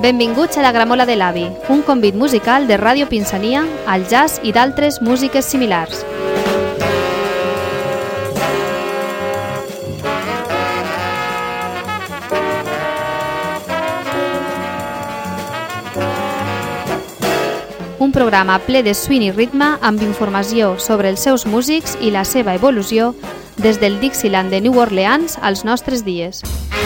Benvinguts a la Gramola de l'Avi, un convit musical de Ràdio Pinsania, al jazz i d'altres músiques similars. Un programa ple de swing i ritme amb informació sobre els seus músics i la seva evolució des del Dixieland de New Orleans als nostres dies.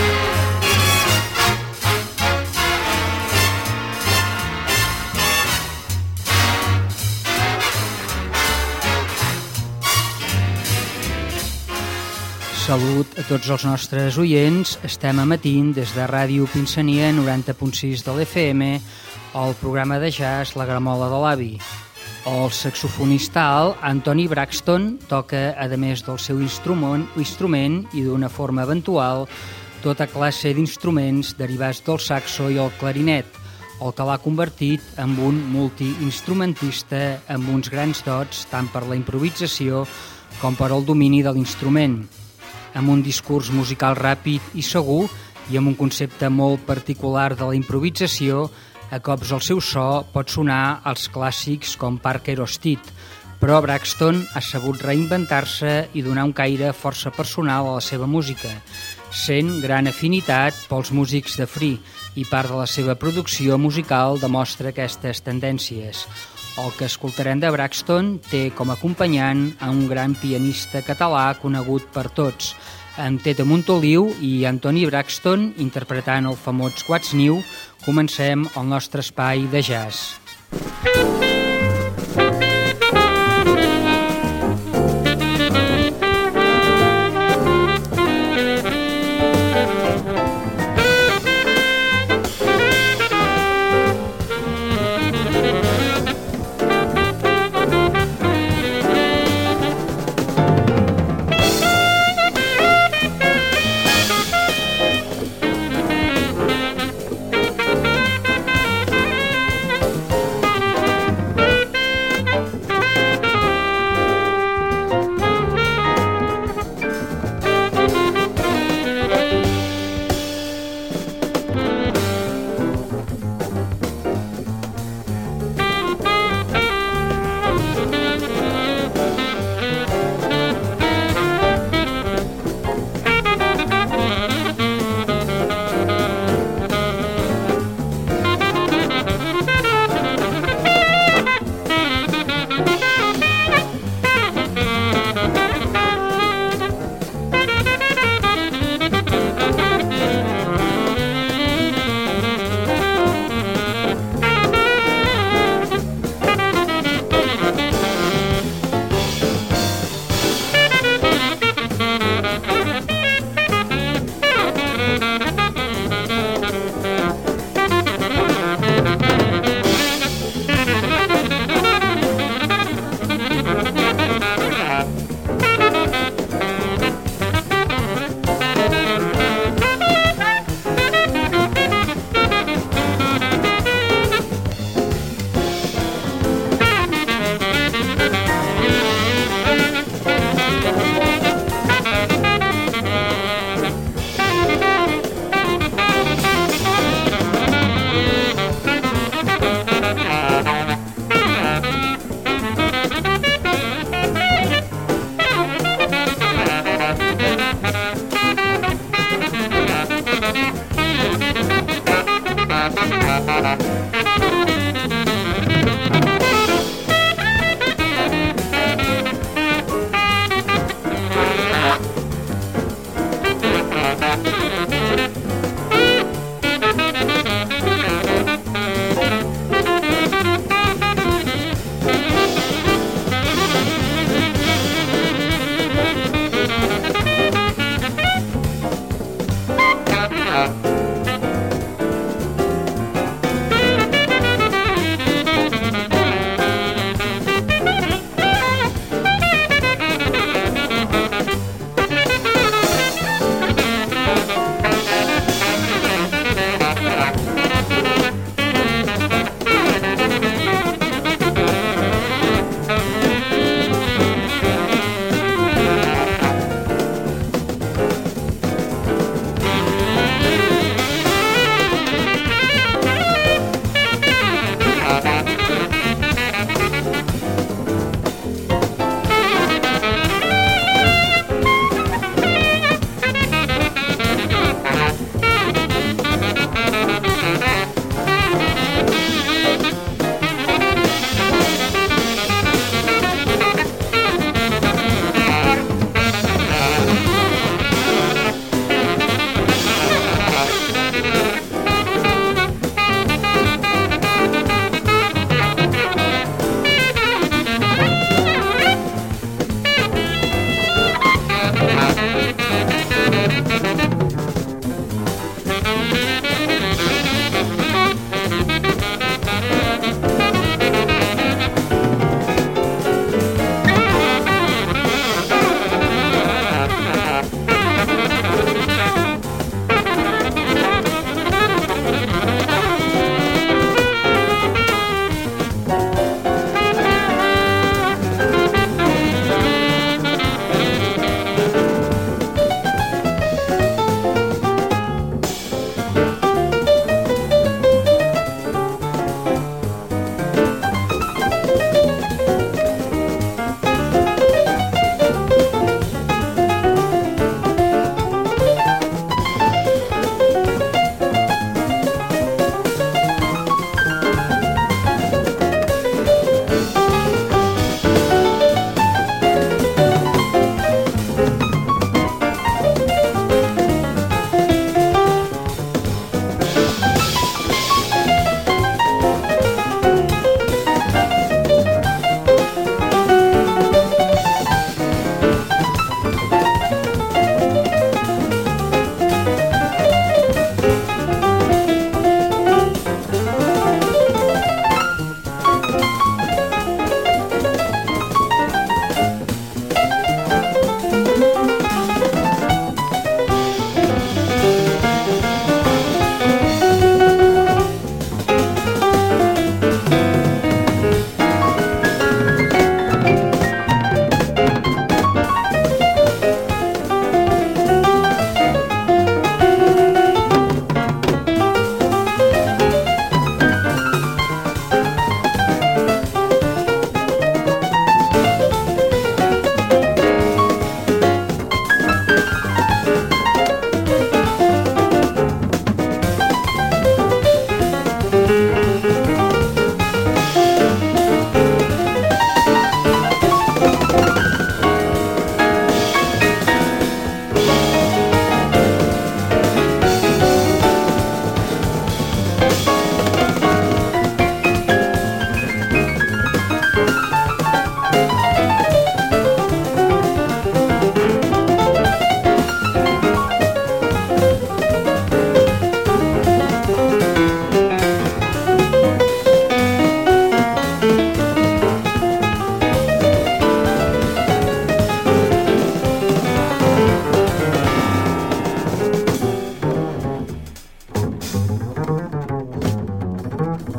Salut a tots els nostres oients. Estem emetint des de Ràdio Pinsania 90.6 de l'FM el programa de jazz La Gramola de l'Avi. El saxofonista alt Anthony Braxton toca, a més del seu instrument i d'una forma eventual, tota classe d'instruments derivats del saxo i el clarinet, el que l'ha convertit en un multiinstrumentista amb uns grans dots tant per la improvisació com per al domini de l'instrument. Amb un discurs musical ràpid i segur i amb un concepte molt particular de la improvisació, a cops el seu so pot sonar als clàssics com Parker o Stead, però Braxton ha sabut reinventar-se i donar un caire força personal a la seva música, sent gran afinitat pels músics de free i part de la seva producció musical demostra aquestes tendències. El que escoltarem de Braxton té com a acompanyant a un gran pianista català conegut per tots, amb Tete Montoliu i Anthony Braxton interpretant el famós What's New. Comencem el nostre espai de jazz.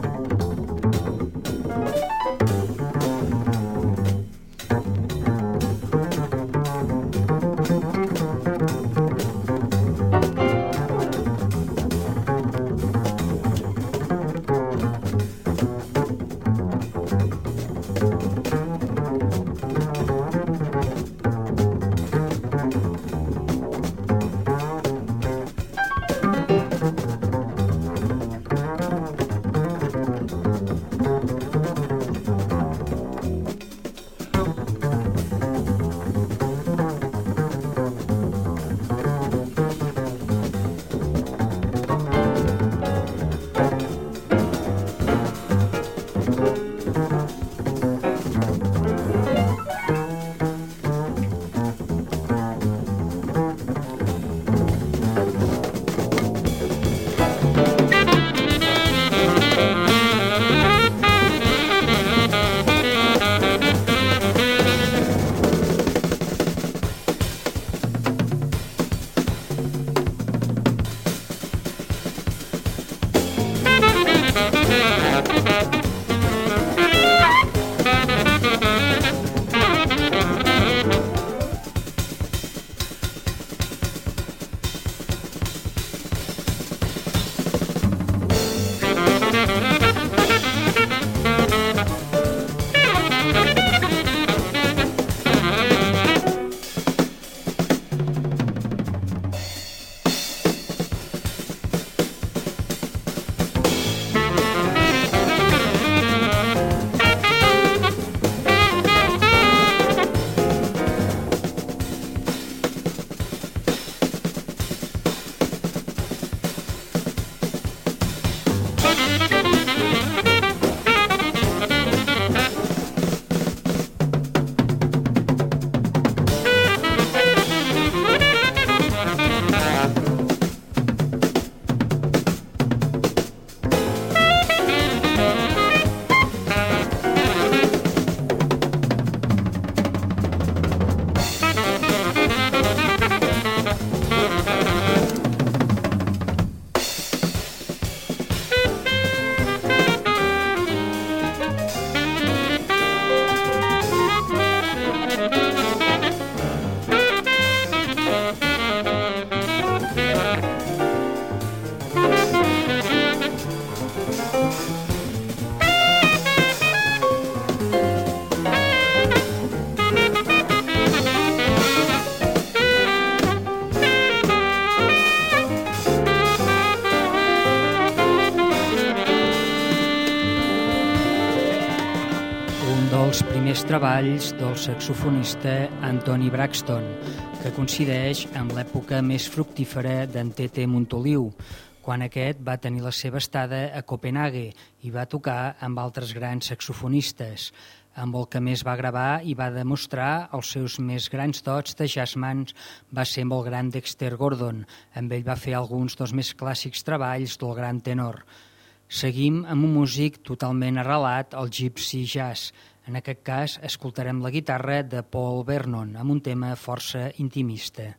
dels primers treballs del saxofonista Anthony Braxton, que coincideix amb l'època més fructífera d'en Tete Montoliu, quan aquest va tenir la seva estada a Copenhague i va tocar amb altres grans saxofonistes, amb el que més va gravar i va demostrar els seus més grans dots de jazzman va ser amb el gran Dexter Gordon. Amb ell va fer alguns dels més clàssics treballs del gran tenor. Seguim amb un músic totalment arrelat al gypsy jazz. En aquest cas, escoltarem la guitarra de Paul Vernon amb un tema força intimista.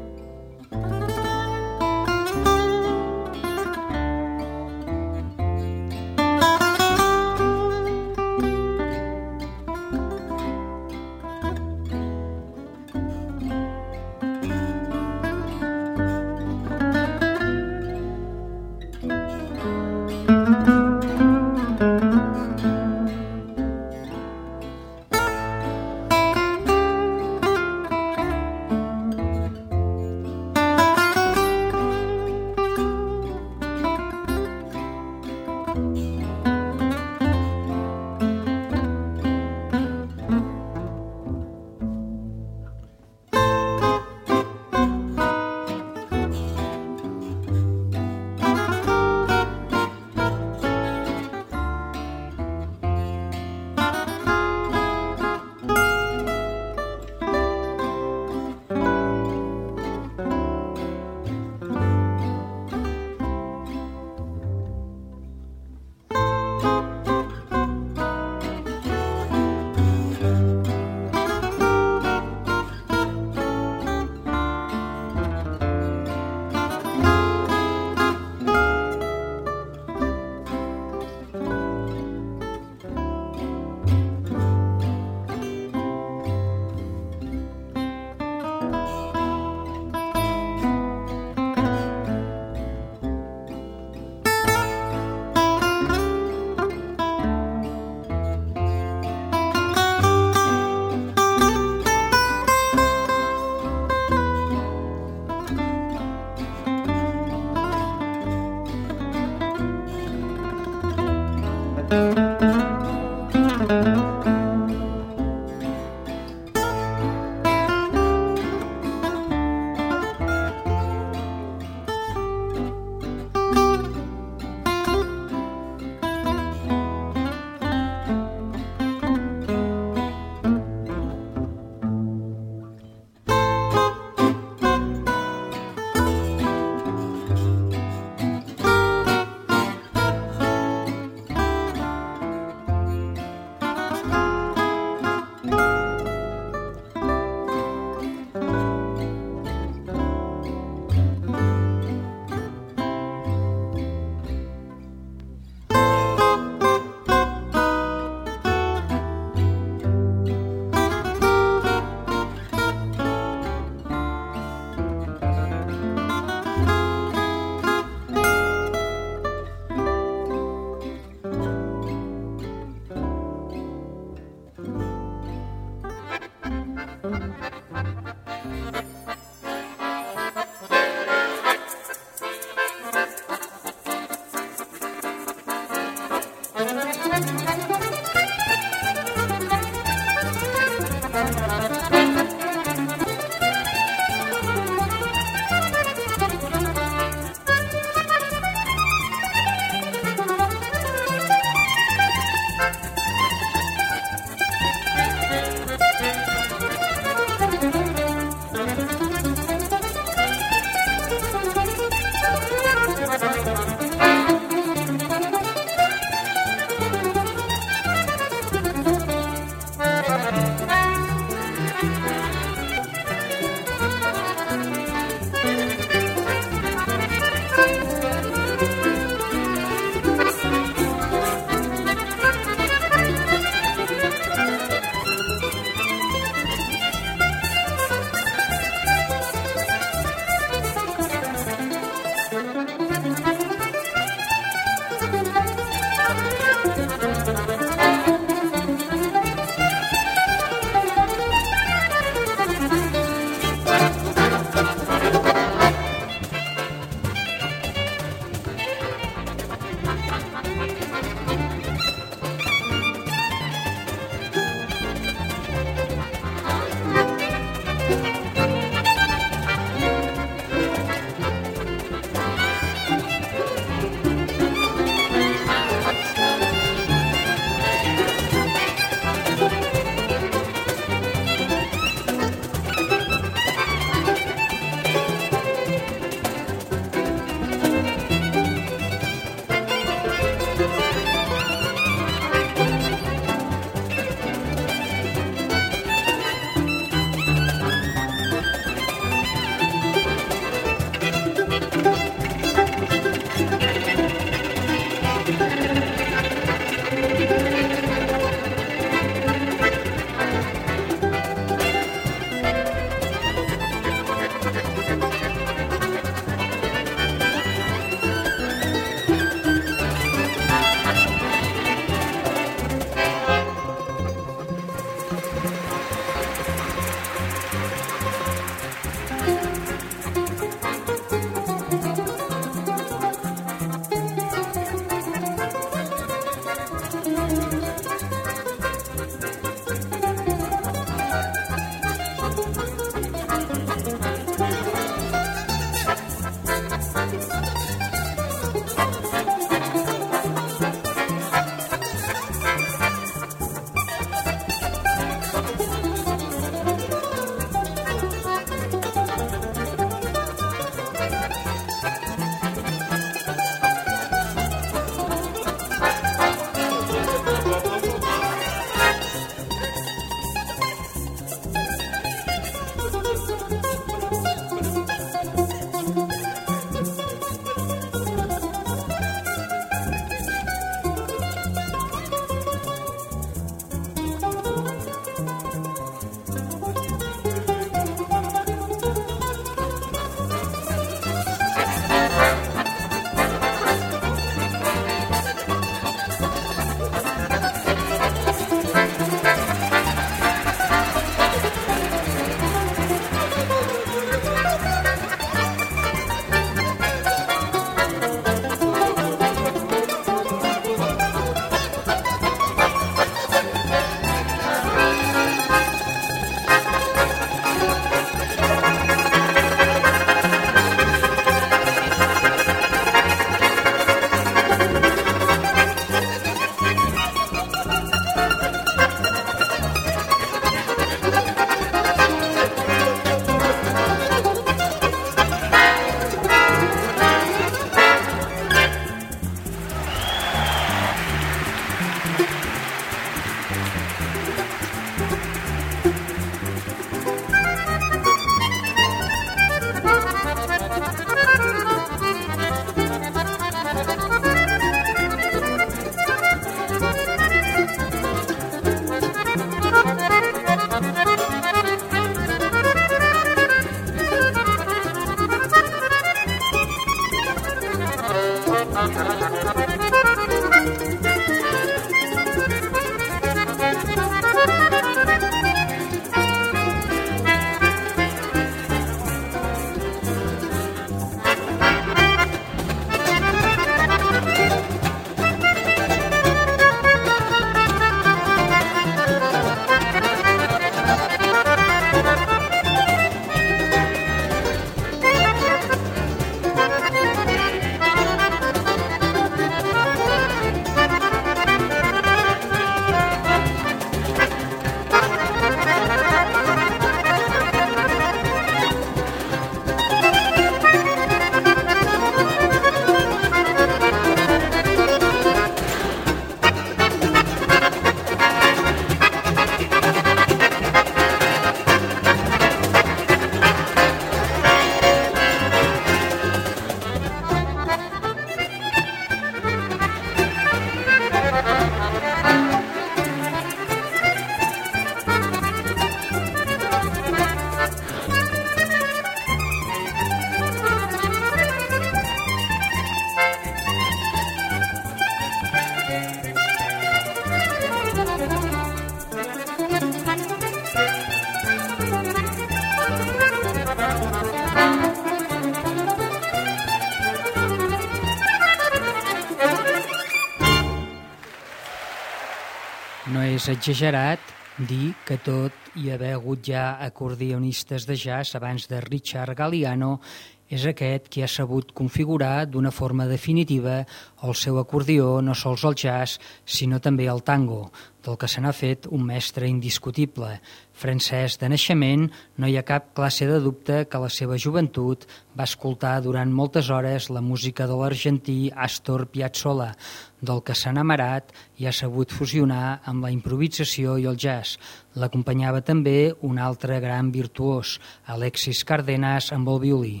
No és exagerat dir que tot i haver hagut ja acordionistes de jazz abans de Richard Galliano, és aquest qui ha sabut configurar d'una forma definitiva el seu acordió no sols al jazz, sinó també al tango, del que se n'ha fet un mestre indiscutible. Francès de naixement, no hi ha cap classe de dubte que a la seva joventut va escoltar durant moltes hores la música de l'argentí Astor Piazzolla, del que s'ha enamorat i ha sabut fusionar amb la improvisació i el jazz. L'acompanyava també un altre gran virtuós, Alexis Cardenas, amb el violí.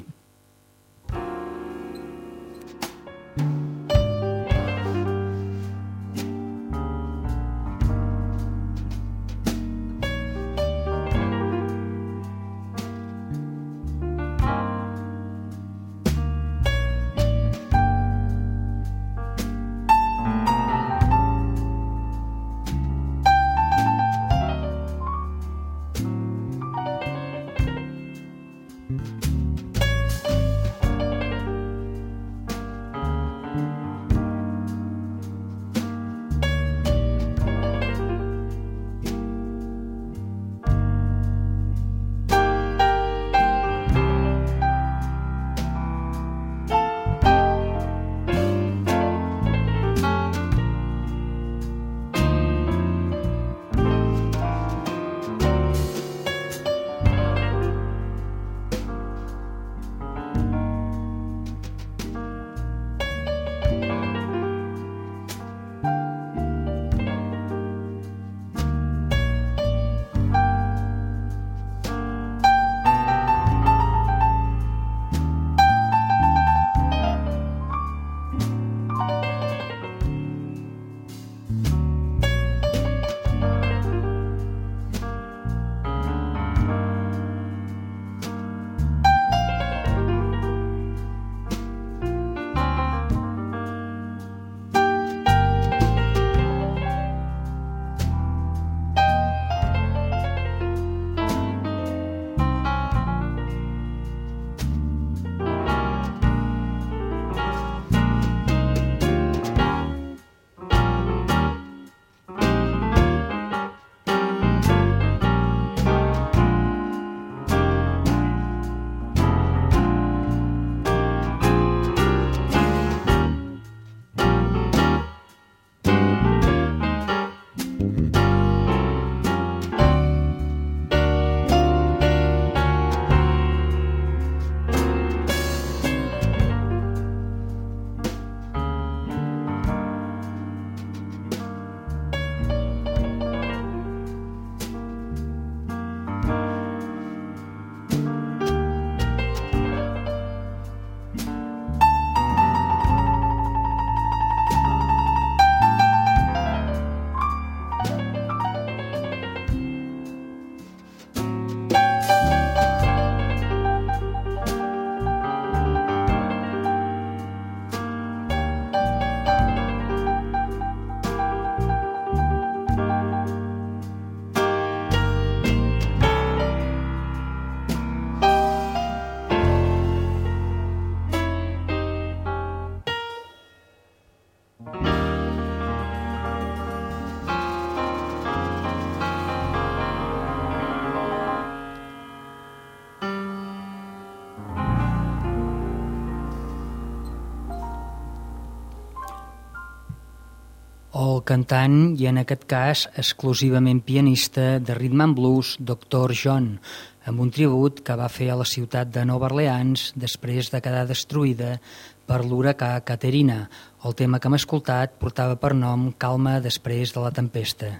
El cantant, i en aquest cas exclusivament pianista de rhythm and blues, Dr. John, amb un tribut que va fer a la ciutat de Nova Orleans després de quedar destruïda per l'huracà Katrina. El tema que hem escoltat portava per nom Calma després de la tempesta.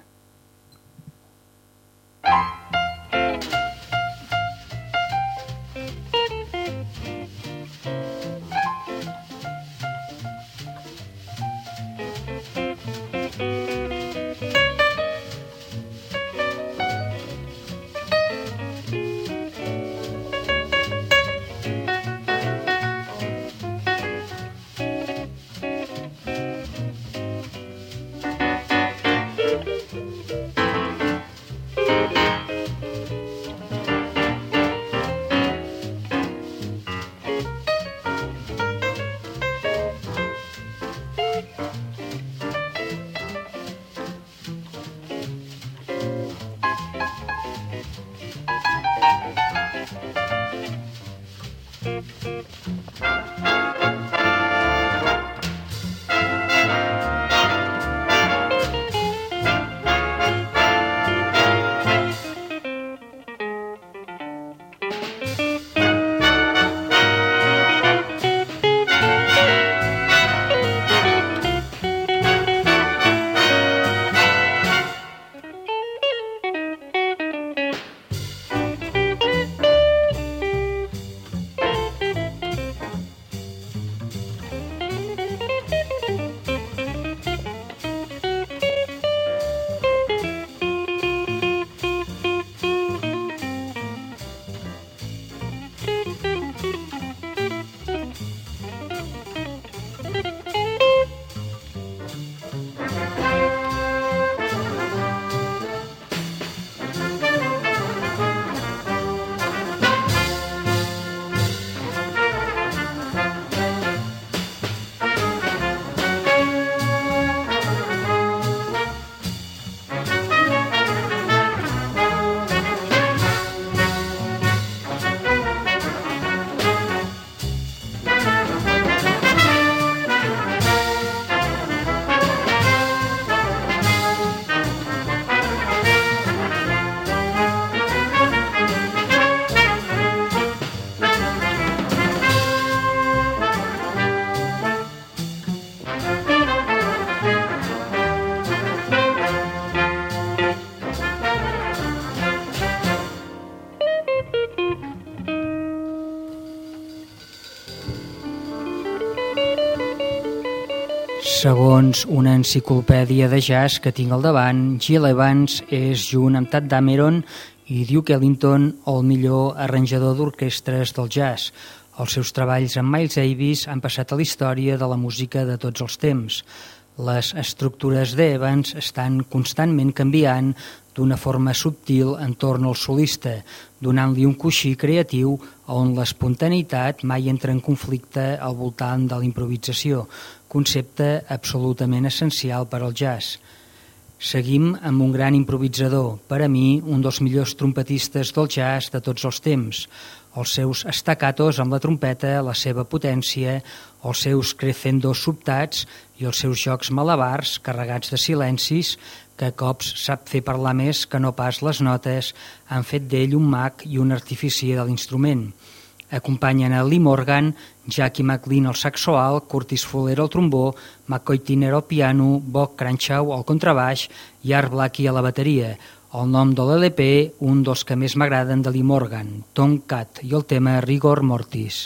Segons una enciclopèdia de jazz que tinc al davant, Gil Evans és, junt amb Tadd Dameron i Duke Ellington, el millor arranjador d'orquestres del jazz. Els seus treballs amb Miles Davis han passat a la història de la música de tots els temps. Les estructures d'Evans estan constantment canviant d'una forma subtil entorn al solista, donant-li un coixí creatiu on l'espontaneïtat mai entra en conflicte al voltant de la improvisació, concepte absolutament essencial per al jazz. Seguim amb un gran improvisador, per a mi un dels millors trompetistes del jazz de tots els temps. Els seus staccatos amb la trompeta, la seva potència, els seus crescendos sobtats i els seus jocs malabars carregats de silencis, que a cops sap fer parlar més que no pas les notes, han fet d'ell un mag i un artificier de l'instrument. Acompanyen a Lee Morgan, Jackie McLean al saxo alt, Curtis Fuller al trombó, McCoy Tyner al piano, Bob Cranshaw al contrabaix i Art Blakey a la bateria. El nom de l'LP, un dels que més m'agraden de Lee Morgan, Tom Cat, i el tema Rigor Mortis.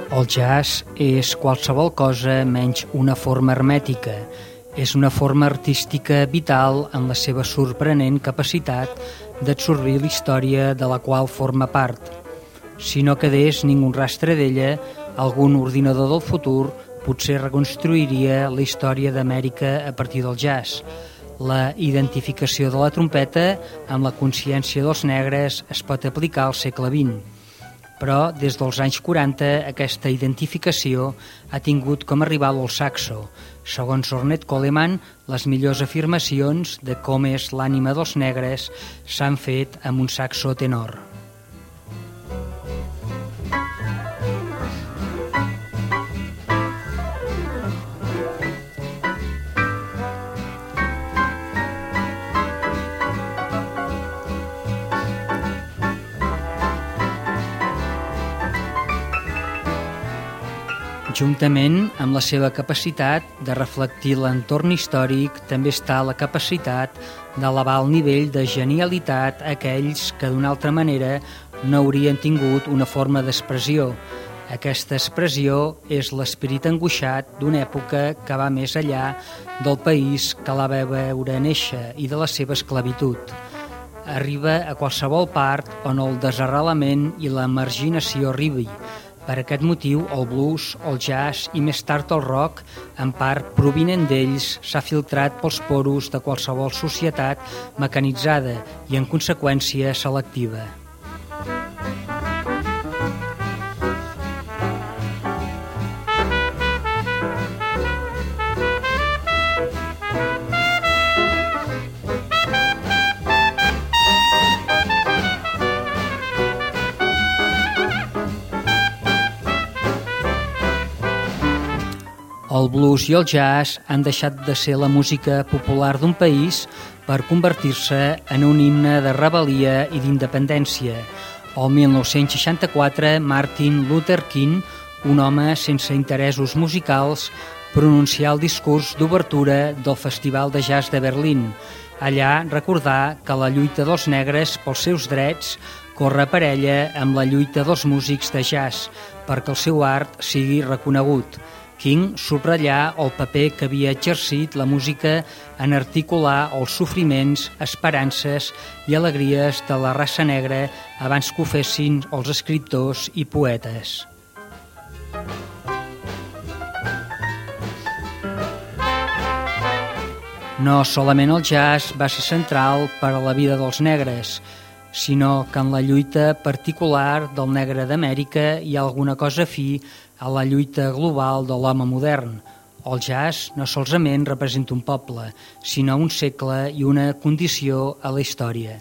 El jazz és qualsevol cosa menys una forma hermètica. És una forma artística vital en la seva sorprenent capacitat d'absorbir la història de la qual forma part. Si no quedés ningú rastre d'ella, algun ordinador del futur potser reconstruiria la història d'Amèrica a partir del jazz. La identificació de la trompeta amb la consciència dels negres es pot aplicar al segle XX. Però des dels anys 40 aquesta identificació ha tingut com a rival el saxo. Segons Ornette Coleman, les millors afirmacions de com és l'ànima dels negres s'han fet amb un saxo tenor. Juntament amb la seva capacitat de reflectir l'entorn històric, també està la capacitat d'elevar el nivell de genialitat a aquells que d'una altra manera no haurien tingut una forma d'expressió. Aquesta expressió és l'esperit angoixat d'una època que va més enllà del país que la va veure néixer i de la seva esclavitud. Arriba a qualsevol part on el desarrelament i la marginació arribi. Per aquest motiu, el blues, el jazz i més tard el rock, en part provinent d'ells, s'ha filtrat pels poros de qualsevol societat mecanitzada i, en conseqüència, selectiva. El blues i el jazz han deixat de ser la música popular d'un país per convertir-se en un himne de rebel·lia i d'independència. El 1964, Martin Luther King, un home sense interessos musicals, pronuncià el discurs d'obertura del Festival de Jazz de Berlín. Allà recordà que la lluita dels negres pels seus drets corre parella amb la lluita dels músics de jazz perquè el seu art sigui reconegut. King subratllà el paper que havia exercit la música en articular els sofriments, esperances i alegries de la raça negra abans que ho fessin els escriptors i poetes. No solament el jazz va ser central per a la vida dels negres, sinó que en la lluita particular del negre d'Amèrica hi ha alguna cosa afí a la lluita global de l'home modern. El jazz no solament representa un poble, sinó un segle i una condició a la història.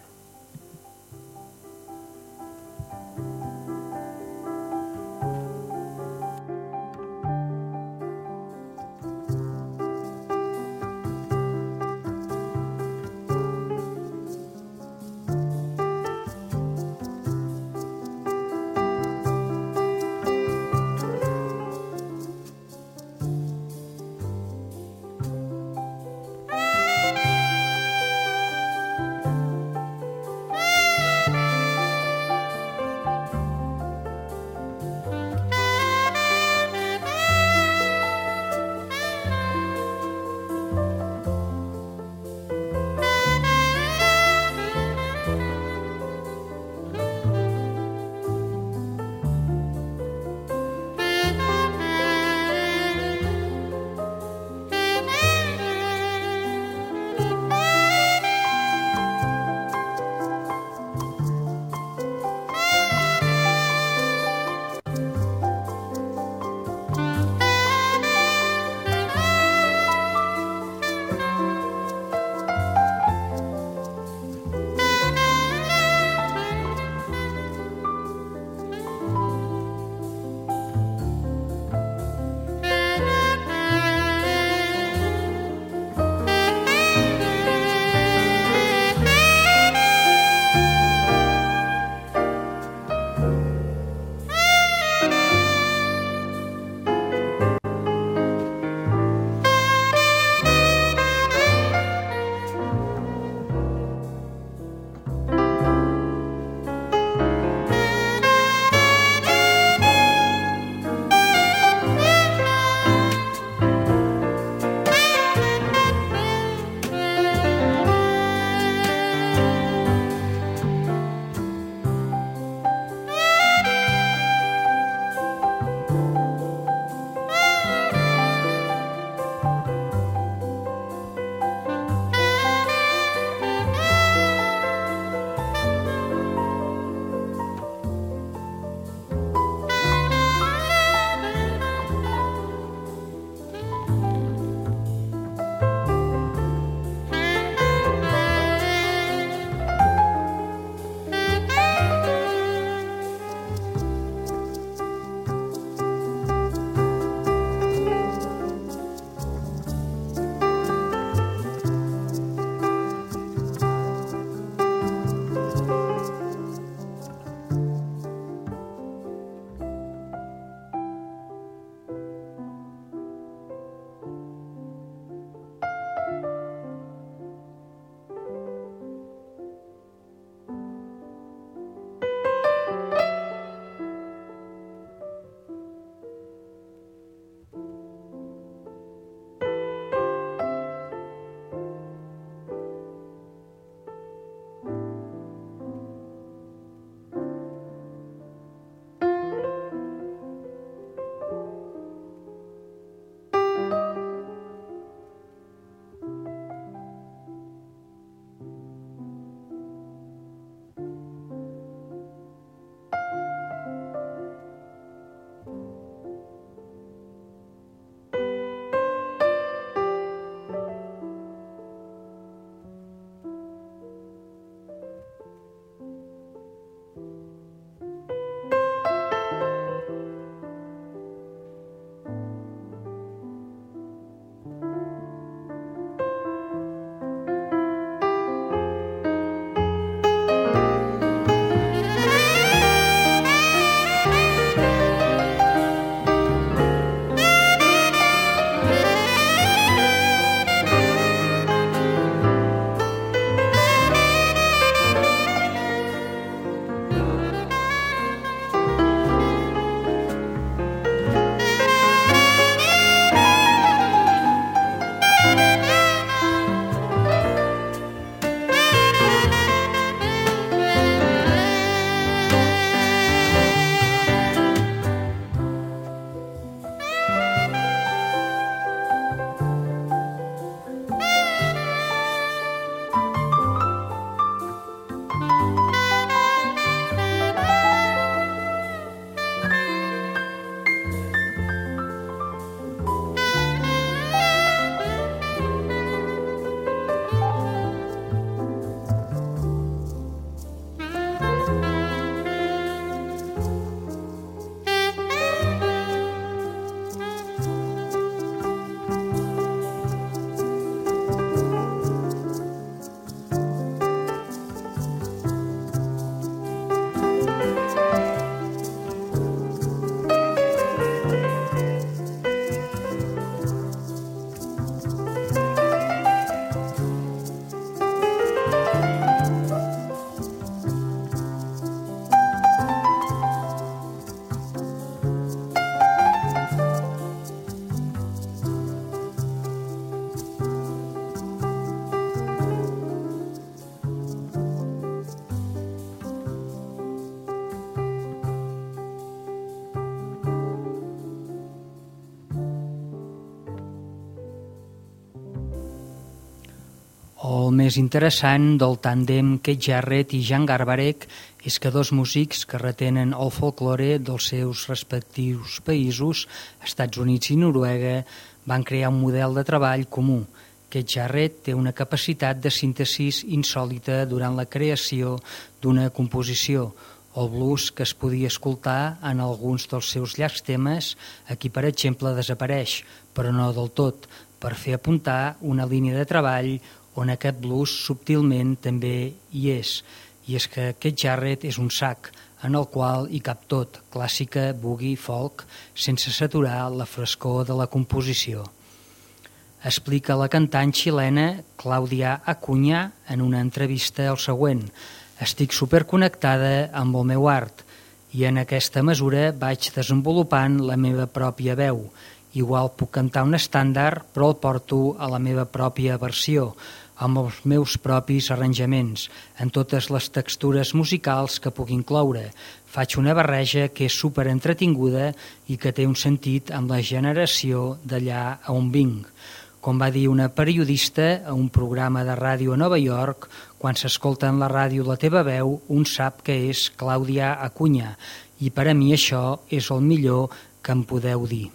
molt més interessant del tàndem Keith Jarrett i Jan Garbarek és que dos músics que retenen el folklore dels seus respectius països, Estats Units i Noruega, van crear un model de treball comú. Keith Jarrett té una capacitat de síntesi insòlita durant la creació d'una composició. El blues que es podia escoltar en alguns dels seus llargs temes, aquí per exemple desapareix, però no del tot, per fer apuntar una línia de treball on aquest blues subtilment també hi és. I és que Keith Jarrett és un sac en el qual hi cap tot, clàssica, boogie, folk, sense saturar la frescor de la composició. Explica la cantant xilena Claudia Acuña en una entrevista el següent: estic superconnectada amb el meu art i en aquesta mesura vaig desenvolupant la meva pròpia veu. Igual puc cantar un estàndard, però el porto a la meva pròpia versió, amb els meus propis arranjaments, en totes les textures musicals que puc incloure. Faig una barreja que és superentretinguda i que té un sentit amb la generació d'allà on vinc. Com va dir una periodista a un programa de ràdio a Nova York, quan s'escolta en la ràdio la teva veu, un sap que és Claudia Acuña, i per a mi això és el millor que em podeu dir.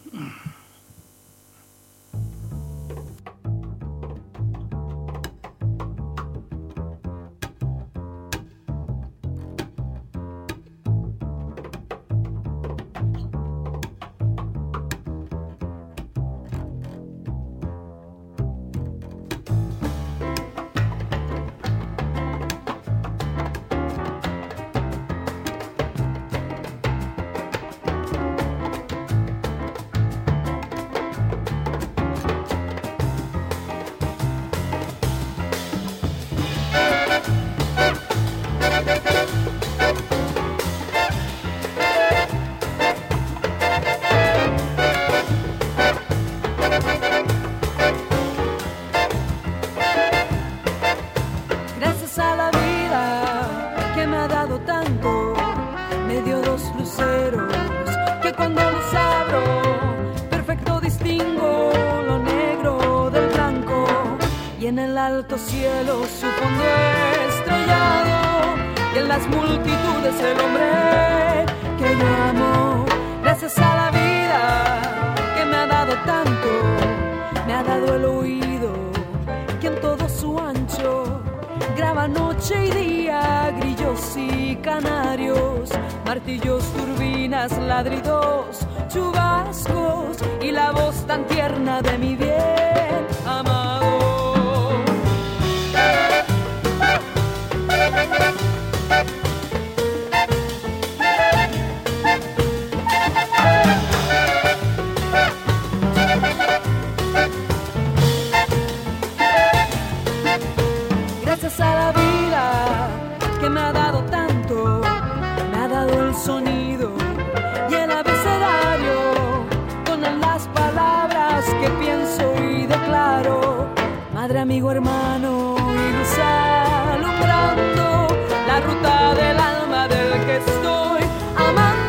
Cielo, su fondo estrellado, y en las multitudes el hombre que yo amo. Gracias a la vida que me ha dado tanto, me ha dado el oído que en todo su ancho graba noche y día, grillos y canarios, martillos, turbinas, ladridos, chubascos y la voz tan tierna de mi bien amado. Gracias a la vida que me ha dado tanto, me ha dado el sonido y el abecedario con las palabras que pienso y declaro. Madre, amigo, hermano y luz alumbrando la ruta del alma del que estoy amando.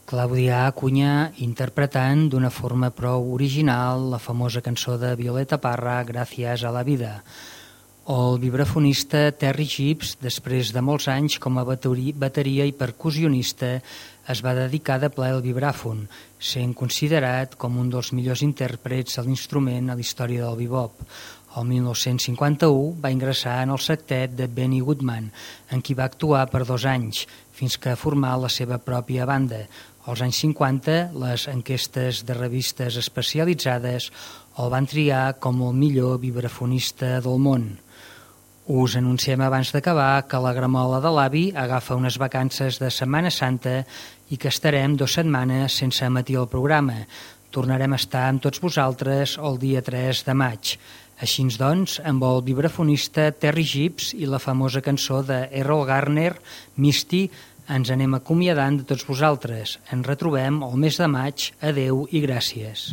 Clàudia Acuña interpretant d'una forma prou original la famosa cançó de Violeta Parra, Gràcies a la vida. O el vibrafonista Terry Gibbs, després de molts anys com a bateria i percussionista, es va dedicar de ple al vibràfon, sent considerat com un dels millors intèrprets de l'instrument a la història del bebop. El 1951 va ingressar en el septet de Benny Goodman, en qui va actuar per 2 anys, fins que formà la seva pròpia banda. Als anys 50, les enquestes de revistes especialitzades el van triar com el millor vibrafonista del món. Us anunciem abans d'acabar que la Gramola de l'Avi agafa unes vacances de Setmana Santa i que estarem 2 setmanes sense emetir el programa. Tornarem a estar amb tots vosaltres el dia 3 de maig. Així doncs, amb el vibrafonista Terry Gibbs i la famosa cançó de Errol Garner, Misty, ens anem acomiadant de tots vosaltres. Ens retrobem el mes de maig. Adeu i gràcies.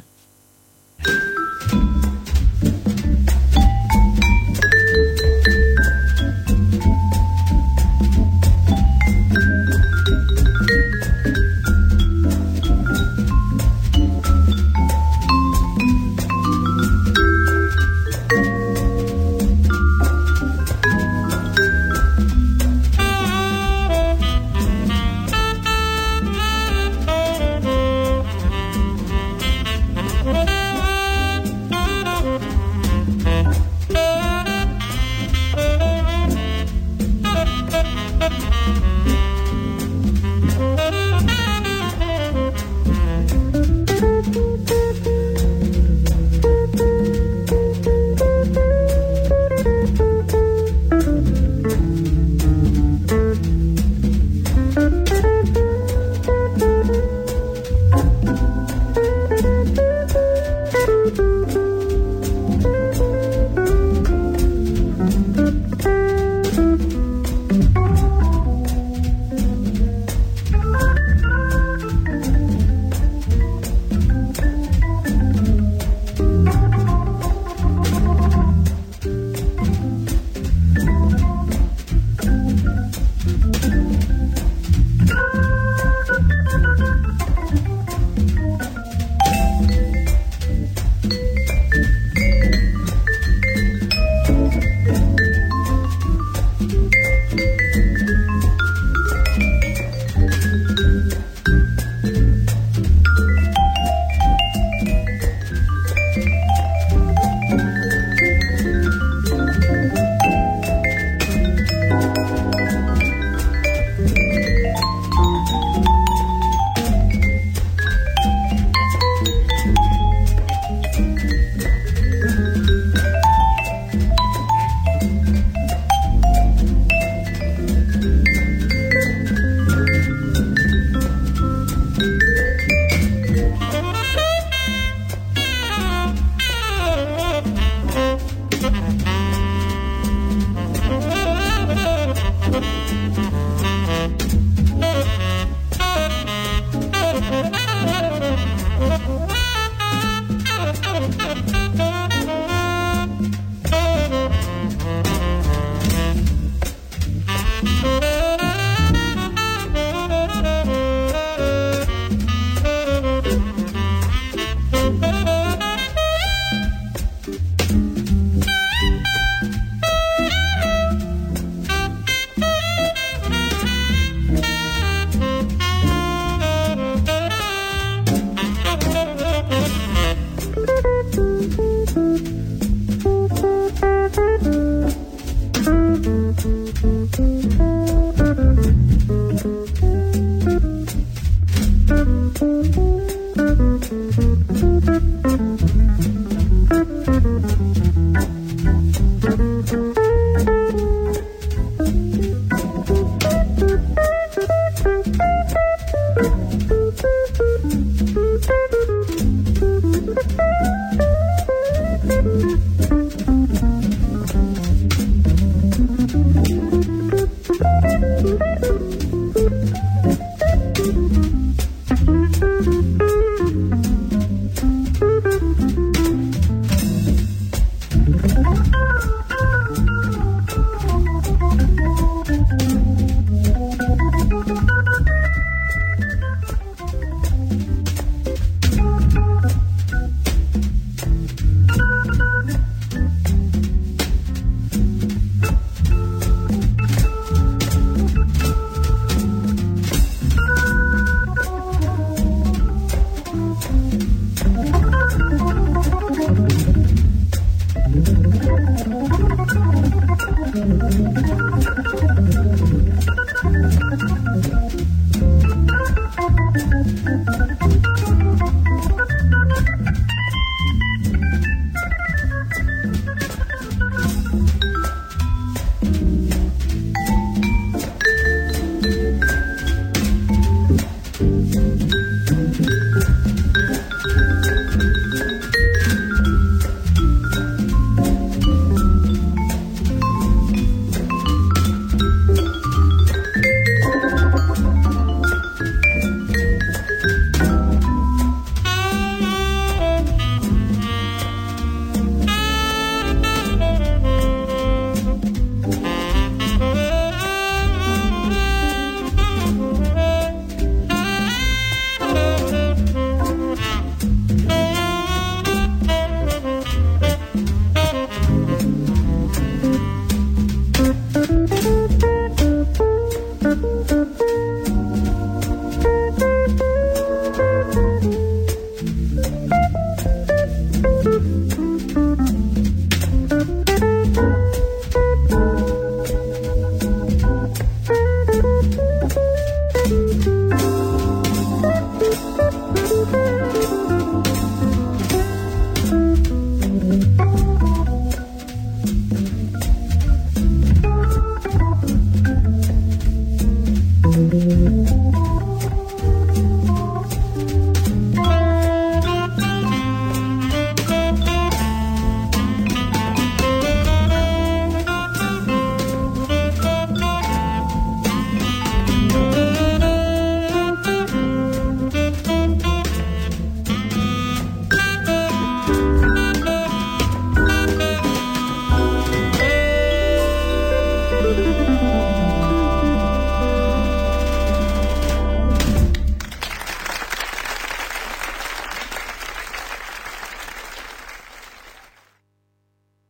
Thank you.